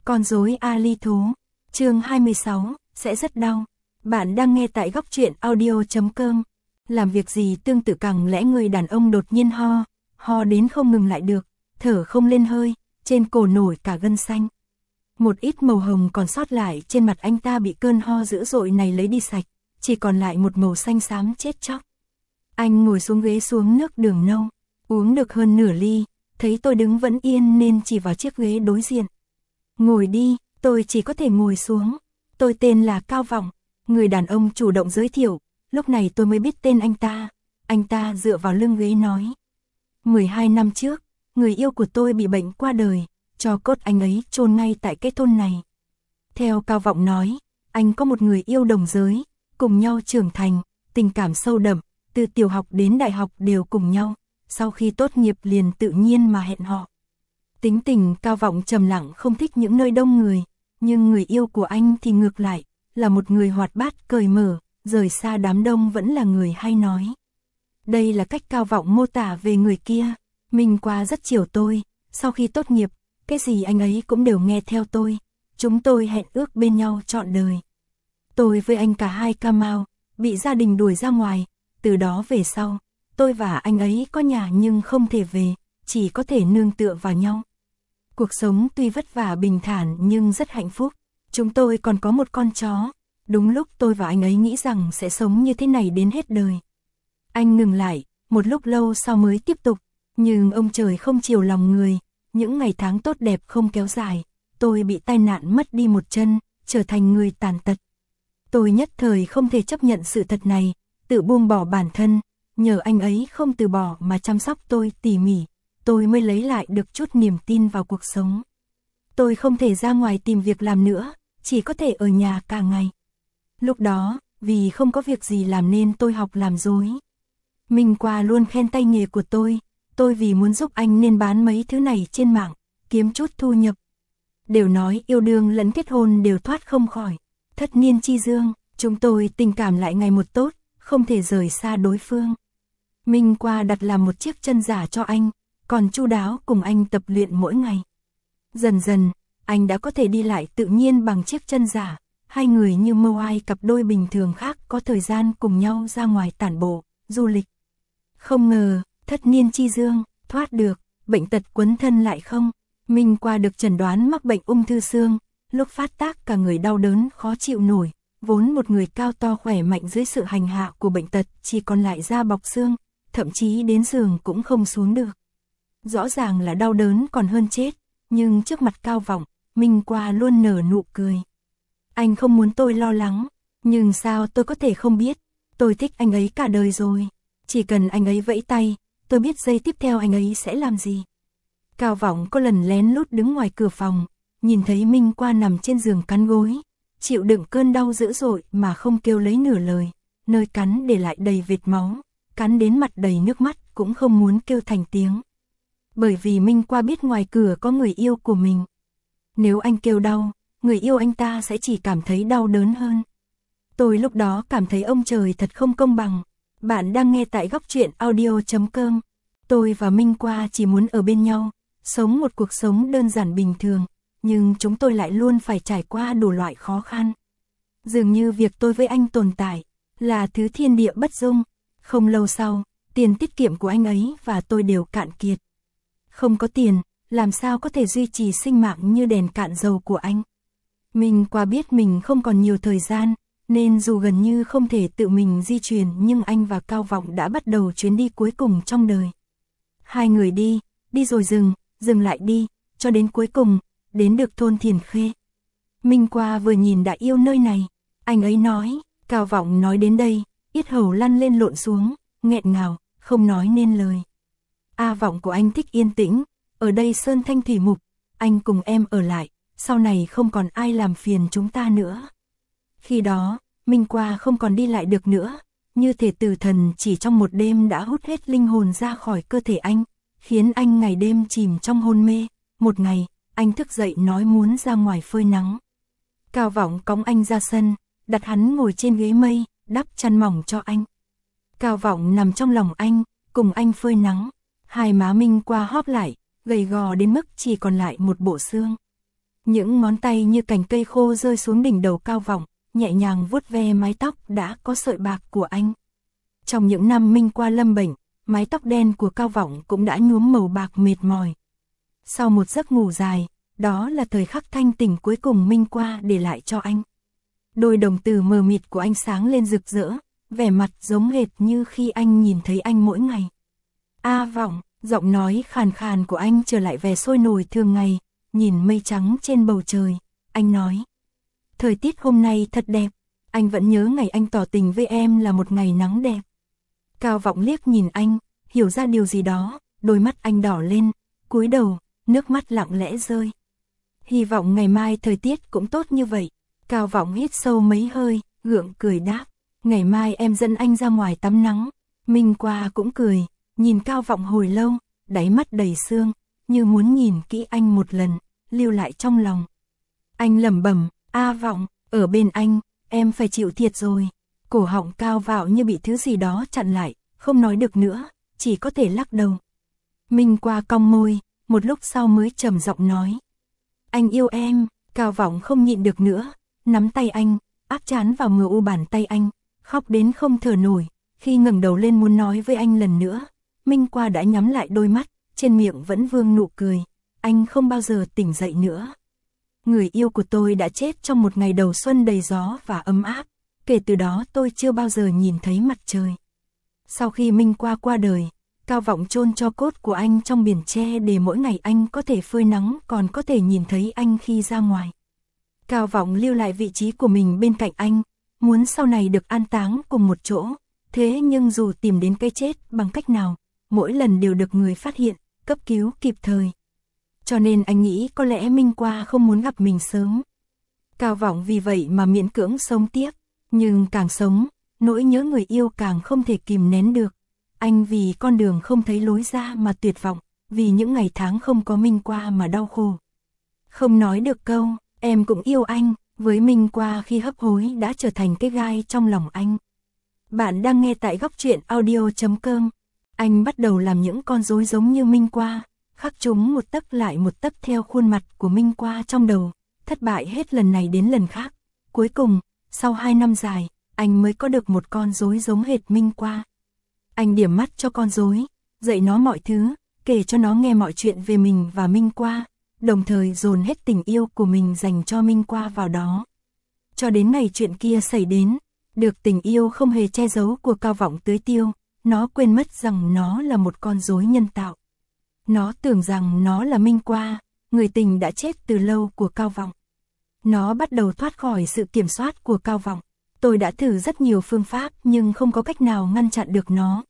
Con rối Ali thú. Chương 26, sẽ rất đau. Bạn đang nghe tại góc truyện audio.com. Làm việc gì tương tự càng lẽ người đàn ông đột nhiên ho đến không ngừng lại được, thở không lên hơi, trên cổ nổi cả gân xanh. Một ít màu hồng còn sót lại trên mặt anh ta bị cơn ho dữ dội này lấy đi sạch, chỉ còn lại một màu xanh xám chết chóc. Anh ngồi xuống ghế xuống nước đường nâu, uống được hơn nửa ly, thấy tôi đứng vẫn yên nên chỉ vào chiếc ghế đối diện. Ngồi đi, tôi chỉ có thể ngồi xuống. Tôi tên là Cao Vọng, người đàn ông chủ động giới thiệu, lúc này tôi mới biết tên anh ta. Anh ta dựa vào lưng ghế nói. 12 năm trước, người yêu của tôi bị bệnh qua đời, cho cốt anh ấy chôn ngay tại cái thôn này. Theo Cao Vọng nói, anh có một người yêu đồng giới, cùng nhau trưởng thành, tình cảm sâu đậm, từ tiểu học đến đại học đều cùng nhau, sau khi tốt nghiệp liền tự nhiên mà hẹn hò. Tính tình Cao Vọng trầm lặng không thích những nơi đông người, nhưng người yêu của anh thì ngược lại, là một người hoạt bát cởi mở, rời xa đám đông vẫn là người hay nói. Đây là cách Cao Vọng mô tả về người kia. Minh Qua rất chiều tôi, sau khi tốt nghiệp, cái gì anh ấy cũng đều nghe theo tôi. Chúng tôi hẹn ước bên nhau trọn đời. Tôi với anh cả hai ca mao, bị gia đình đuổi ra ngoài, từ đó về sau, tôi và anh ấy có nhà nhưng không thể về, chỉ có thể nương tựa vào nhau. Cuộc sống tuy vất vả bình thản nhưng rất hạnh phúc. Chúng tôi còn có một con chó. Đúng lúc tôi và anh ấy nghĩ rằng sẽ sống như thế này đến hết đời. Anh ngừng lại, một lúc lâu sau mới tiếp tục. Nhưng ông trời không chiều lòng người, những ngày tháng tốt đẹp không kéo dài. Tôi bị tai nạn mất đi một chân, trở thành người tàn tật. Tôi nhất thời không thể chấp nhận sự thật này, tự buông bỏ bản thân. Nhờ anh ấy không từ bỏ mà chăm sóc tôi tỉ mỉ, tôi mới lấy lại được chút niềm tin vào cuộc sống. Tôi không thể ra ngoài tìm việc làm nữa, chỉ có thể ở nhà cả ngày. Lúc đó, vì không có việc gì làm nên tôi học làm rối. Minh Qua luôn khen tay nghề của tôi vì muốn giúp anh nên bán mấy thứ này trên mạng, kiếm chút thu nhập. Đều nói yêu đương lẫn kết hôn đều thoát không khỏi thất niên chi dương, chúng tôi tình cảm lại ngày một tốt, không thể rời xa đối phương. Minh Qua đặt làm một chiếc chân giả cho anh, còn chu đáo cùng anh tập luyện mỗi ngày. Dần dần, anh đã có thể đi lại tự nhiên bằng chiếc chân giả, hai người như mâu ai cặp đôi bình thường khác có thời gian cùng nhau ra ngoài tản bộ, du lịch. Không ngờ, thất niên chi dương, thoát được, bệnh tật quấn thân lại không. Minh Qua được chẩn đoán mắc bệnh ung thư xương, lúc phát tác cả người đau đớn khó chịu nổi, vốn một người cao to khỏe mạnh dưới sự hành hạ của bệnh tật chỉ còn lại da bọc xương, thậm chí đến giường cũng không xuống được. Rõ ràng là đau đớn còn hơn chết, nhưng trước mặt Cao Vọng, Minh Qua luôn nở nụ cười. Anh không muốn tôi lo lắng, nhưng sao tôi có thể không biết, tôi thích anh ấy cả đời rồi. Chỉ cần anh ấy vẫy tay, tôi biết giây tiếp theo anh ấy sẽ làm gì. Cao Vọng có lần lén lút đứng ngoài cửa phòng, nhìn thấy Minh Qua nằm trên giường cắn gối, chịu đựng cơn đau dữ dội mà không kêu lấy nửa lời, nơi cắn để lại đầy vệt máu, cắn đến mặt đầy nước mắt cũng không muốn kêu thành tiếng. Bởi vì Minh Qua biết ngoài cửa có người yêu của mình. Nếu anh kêu đau, người yêu anh ta sẽ chỉ cảm thấy đau đớn hơn. Tôi lúc đó cảm thấy ông trời thật không công bằng. Bạn đang nghe tại góc truyện audio.com. Tôi và Minh Qua chỉ muốn ở bên nhau, sống một cuộc sống đơn giản bình thường, nhưng chúng tôi lại luôn phải trải qua đủ loại khó khăn. Dường như việc tôi với anh tồn tại là thứ thiên địa bất dung. Không lâu sau, tiền tiết kiệm của anh ấy và tôi đều cạn kiệt. Không có tiền, làm sao có thể duy trì sinh mạng như đèn cạn dầu của anh. Minh Qua biết mình không còn nhiều thời gian, nên dù gần như không thể tự mình di chuyển nhưng anh và Cao Vọng đã bắt đầu chuyến đi cuối cùng trong đời. Hai người đi rồi dừng lại đi, cho đến cuối cùng, đến được thôn Thiền Khê. Minh Qua vừa nhìn đã yêu nơi này, anh ấy nói, Cao Vọng nói đến đây, yết hầu lăn lên lộn xuống, nghẹn ngào, không nói nên lời. Vọng của anh thích yên tĩnh, ở đây sơn thanh thủy mục, anh cùng em ở lại, sau này không còn ai làm phiền chúng ta nữa. Khi đó, Minh Qua không còn đi lại được nữa, như thể tử thần chỉ trong một đêm đã hút hết linh hồn ra khỏi cơ thể anh, khiến anh ngày đêm chìm trong hôn mê. Một ngày, anh thức dậy nói muốn ra ngoài phơi nắng. Cao Vọng cõng anh ra sân, đặt hắn ngồi trên ghế mây, đắp chăn mỏng cho anh. Cao Vọng nằm trong lòng anh, cùng anh phơi nắng. Hai má Minh Qua hóp lại, gầy gò đến mức chỉ còn lại một bộ xương. Những ngón tay như cành cây khô rơi xuống đỉnh đầu Cao Vọng, nhẹ nhàng vuốt ve mái tóc đã có sợi bạc của anh. Trong những năm Minh Qua lâm bệnh, mái tóc đen của Cao Vọng cũng đã nhuốm màu bạc mệt mỏi. Sau một giấc ngủ dài, đó là thời khắc thanh tỉnh cuối cùng Minh Qua để lại cho anh. Đôi đồng tử mờ mịt của anh sáng lên rực rỡ, vẻ mặt giống hệt như khi anh nhìn thấy anh mỗi ngày. A Vọng, giọng nói khàn khàn của anh trở lại vẻ sôi nổi thường ngày, nhìn mây trắng trên bầu trời, anh nói. Thời tiết hôm nay thật đẹp, anh vẫn nhớ ngày anh tỏ tình với em là một ngày nắng đẹp. Cao Vọng liếc nhìn anh, hiểu ra điều gì đó, đôi mắt anh đỏ lên, cúi đầu, nước mắt lặng lẽ rơi. Hy vọng ngày mai thời tiết cũng tốt như vậy. Cao Vọng hít sâu mấy hơi, gượng cười đáp. Ngày mai em dẫn anh ra ngoài tắm nắng. Minh Qua cũng cười, nhìn Cao Vọng hồi lâu, đáy mắt đầy sương, như muốn nhìn kỹ anh một lần, lưu lại trong lòng. Anh lẩm bẩm, A Vọng, ở bên anh, em phải chịu thiệt rồi. Cổ họng Cao Vọng như bị thứ gì đó chặn lại, không nói được nữa, chỉ có thể lắc đầu. Minh Qua cong môi, một lúc sau mới trầm giọng nói. Anh yêu em. Cao Vọng không nhịn được nữa, nắm tay anh, áp trán vào mờ u bàn tay anh, khóc đến không thở nổi. Khi ngẩng đầu lên muốn nói với anh lần nữa, Minh Qua đã nhắm lại đôi mắt, trên miệng vẫn vương nụ cười. Anh không bao giờ tỉnh dậy nữa. Người yêu của tôi đã chết trong một ngày đầu xuân đầy gió và ấm áp. Kể từ đó tôi chưa bao giờ nhìn thấy mặt trời. Sau khi Minh Qua qua đời, Cao Vọng chôn tro cốt của anh trong biển tre để mỗi ngày anh có thể phơi nắng còn có thể nhìn thấy anh khi ra ngoài. Cao Vọng lưu lại vị trí của mình bên cạnh anh, muốn sau này được an táng cùng một chỗ. Thế nhưng dù tìm đến cái chết bằng cách nào, mỗi lần đều được người phát hiện, cấp cứu kịp thời. Cho nên anh nghĩ có lẽ Minh Qua không muốn gặp mình sớm. Cao Vọng vì vậy mà miễn cưỡng sống tiếp, nhưng càng sống, nỗi nhớ người yêu càng không thể kìm nén được. Anh vì con đường không thấy lối ra mà tuyệt vọng, vì những ngày tháng không có Minh Qua mà đau khổ. Không nói được câu, em cũng yêu anh, với Minh Qua khi hấp hối đã trở thành cái gai trong lòng anh. Bạn đang nghe tại Góc Truyện Audio.com. Anh bắt đầu làm những con rối giống như Minh Qua, khắc chúng một tấc lại một tấc theo khuôn mặt của Minh Qua trong đầu, thất bại hết lần này đến lần khác. Cuối cùng, sau 2 năm dài, anh mới có được một con rối giống hệt Minh Qua. Anh điểm mắt cho con rối, dạy nó mọi thứ, kể cho nó nghe mọi chuyện về mình và Minh Qua, đồng thời dồn hết tình yêu của mình dành cho Minh Qua vào đó. Cho đến ngày chuyện kia xảy đến, được tình yêu không hề che giấu của Cao Vọng tưới tiêu, nó quên mất rằng nó là một con rối nhân tạo. Nó tưởng rằng nó là Minh Qua, người tình đã chết từ lâu của Cao Vọng. Nó bắt đầu thoát khỏi sự kiểm soát của Cao Vọng. Tôi đã thử rất nhiều phương pháp nhưng không có cách nào ngăn chặn được nó.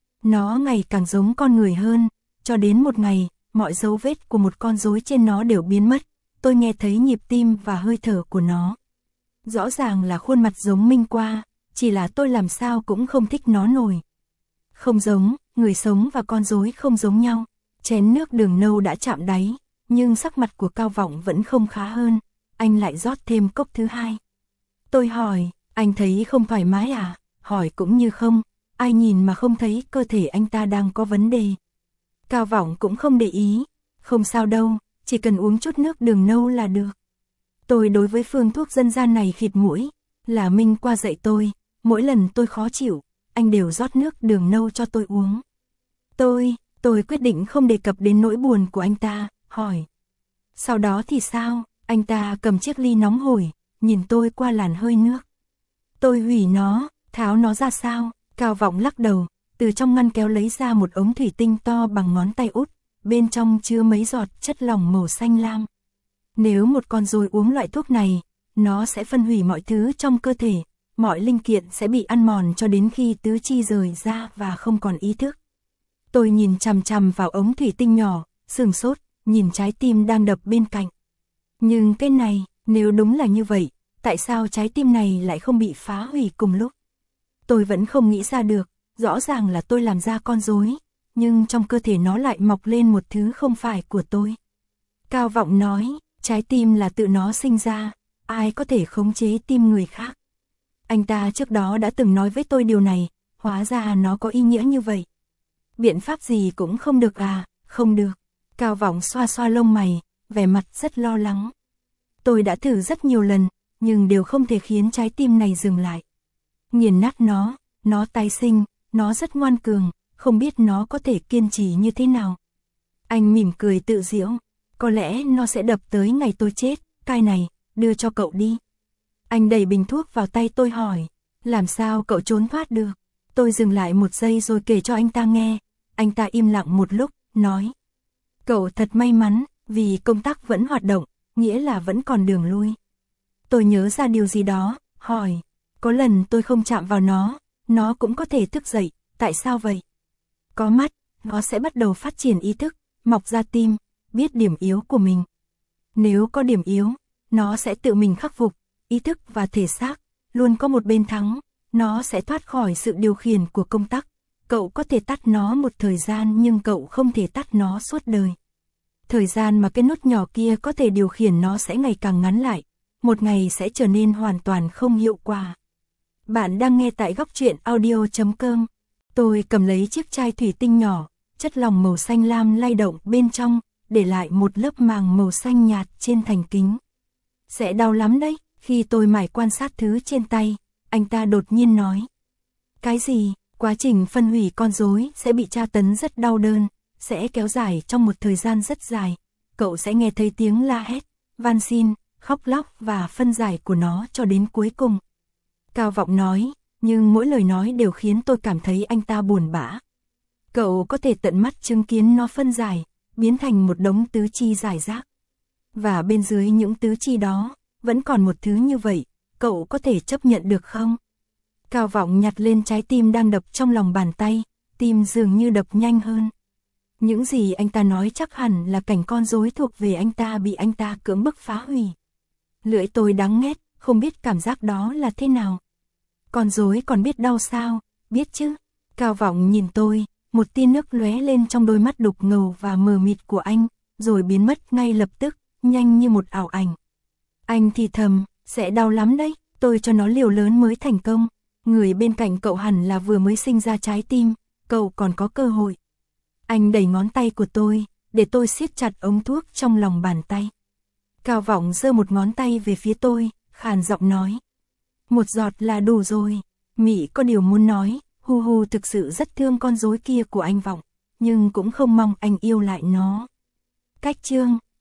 Nó ngày càng giống con người hơn, cho đến một ngày, mọi dấu vết của một con rối trên nó đều biến mất. Tôi nghe thấy nhịp tim và hơi thở của nó. Rõ ràng là khuôn mặt giống Minh Qua, chỉ là tôi làm sao cũng không thích nó nổi. Không giống, người sống và con rối không giống nhau. Chén nước đường nâu đã chạm đáy, nhưng sắc mặt của Cao Vọng vẫn không khá hơn. Anh lại rót thêm cốc thứ hai. Tôi hỏi, anh thấy không thoải mái à? Hỏi cũng như không, ai nhìn mà không thấy cơ thể anh ta đang có vấn đề. Cao Vọng cũng không để ý, không sao đâu, chỉ cần uống chút nước đường nâu là được. Tôi đối với phương thuốc dân gian này khịt mũi, là Minh Qua dạy tôi, mỗi lần tôi khó chịu, anh đều rót nước đường nâu cho tôi uống. Tôi quyết định không đề cập đến nỗi buồn của anh ta, hỏi. Sau đó thì sao? Anh ta cầm chiếc ly nóng hổi, nhìn tôi qua làn hơi nước. Tôi hủy nó, tháo nó ra sao? Cao Vọng lắc đầu, từ trong ngăn kéo lấy ra một ống thủy tinh to bằng ngón tay út, bên trong chứa mấy giọt chất lỏng màu xanh lam. Nếu một con rối uống loại thuốc này, nó sẽ phân hủy mọi thứ trong cơ thể, mọi linh kiện sẽ bị ăn mòn cho đến khi tứ chi rời ra và không còn ý thức. Tôi nhìn chằm chằm vào ống thủy tinh nhỏ, sửng sốt, nhìn trái tim đang đập bên cạnh. Nhưng cái này, nếu đúng là như vậy, tại sao trái tim này lại không bị phá hủy cùng lúc? Tôi vẫn không nghĩ ra được, rõ ràng là tôi làm ra con rối, nhưng trong cơ thể nó lại mọc lên một thứ không phải của tôi. Cao Vọng nói, trái tim là tự nó sinh ra, ai có thể khống chế tim người khác. Anh ta trước đó đã từng nói với tôi điều này, hóa ra nó có ý nghĩa như vậy. Biện pháp gì cũng không được à? Không được. Cao Vọng xoa xoa lông mày, vẻ mặt rất lo lắng. Tôi đã thử rất nhiều lần, nhưng đều không thể khiến trái tim này dừng lại. Nghiền nát nó tái sinh, nó rất ngoan cường, không biết nó có thể kiên trì như thế nào. Anh mỉm cười tự giễu, có lẽ nó sẽ đập tới ngày tôi chết, cái này, đưa cho cậu đi. Anh đẩy bình thuốc vào tay tôi hỏi, làm sao cậu trốn thoát được? Tôi dừng lại một giây rồi kể cho anh ta nghe. Anh ta im lặng một lúc, nói, cậu thật may mắn, vì công tắc vẫn hoạt động, nghĩa là vẫn còn đường lui. Tôi nhớ ra điều gì đó, hỏi, có lần tôi không chạm vào nó cũng có thể thức dậy, tại sao vậy? Có mắt, nó sẽ bắt đầu phát triển ý thức, mọc ra tim, biết điểm yếu của mình. Nếu có điểm yếu, nó sẽ tự mình khắc phục, ý thức và thể xác, luôn có một bên thắng, nó sẽ thoát khỏi sự điều khiển của công tắc. Cậu có thể tắt nó một thời gian nhưng cậu không thể tắt nó suốt đời. Thời gian mà cái nút nhỏ kia có thể điều khiển nó sẽ ngày càng ngắn lại, một ngày sẽ trở nên hoàn toàn không hiệu quả. Bạn đang nghe tại góc truyện audio.com. Tôi cầm lấy chiếc chai thủy tinh nhỏ, chất lỏng màu xanh lam lay động bên trong, để lại một lớp màng màu xanh nhạt trên thành kính. Sẽ đau lắm đấy. Khi tôi mải quan sát thứ trên tay, anh ta đột nhiên nói. Cái gì? Quá trình phân hủy con rối sẽ bị tra tấn rất đau đớn, sẽ kéo dài trong một thời gian rất dài. Cậu sẽ nghe thấy tiếng la hét, van xin, khóc lóc và phân giải của nó cho đến cuối cùng. Cao Vọng nói, nhưng mỗi lời nói đều khiến tôi cảm thấy anh ta buồn bã. Cậu có thể tận mắt chứng kiến nó phân giải, biến thành một đống tứ chi rải rác. Và bên dưới những tứ chi đó, vẫn còn một thứ như vậy, cậu có thể chấp nhận được không? Cao Vọng nhặt lên trái tim đang đập trong lòng bàn tay, tim dường như đập nhanh hơn. Những gì anh ta nói chắc hẳn là cảnh con rối thuộc về anh ta bị anh ta cưỡng bức phá hủy. Lưỡi tôi đắng nghét, không biết cảm giác đó là thế nào. Con rối còn biết đau sao? Biết chứ. Cao Vọng nhìn tôi, một tia nước lóe lên trong đôi mắt đục ngầu và mờ mịt của anh, rồi biến mất ngay lập tức, nhanh như một ảo ảnh. Anh thì thầm, sẽ đau lắm đấy, tôi cho nó liều lớn mới thành công. Người bên cạnh cậu hẳn là vừa mới sinh ra trái tim, cậu còn có cơ hội. Anh đẩy ngón tay của tôi, để tôi siết chặt ống thuốc trong lòng bàn tay. Cao Vọng giơ một ngón tay về phía tôi, khàn giọng nói. Một giọt là đủ rồi. Mị có điều muốn nói, Hu Hu thực sự rất thương con rối kia của anh Vọng, nhưng cũng không mong anh yêu lại nó. Cách chương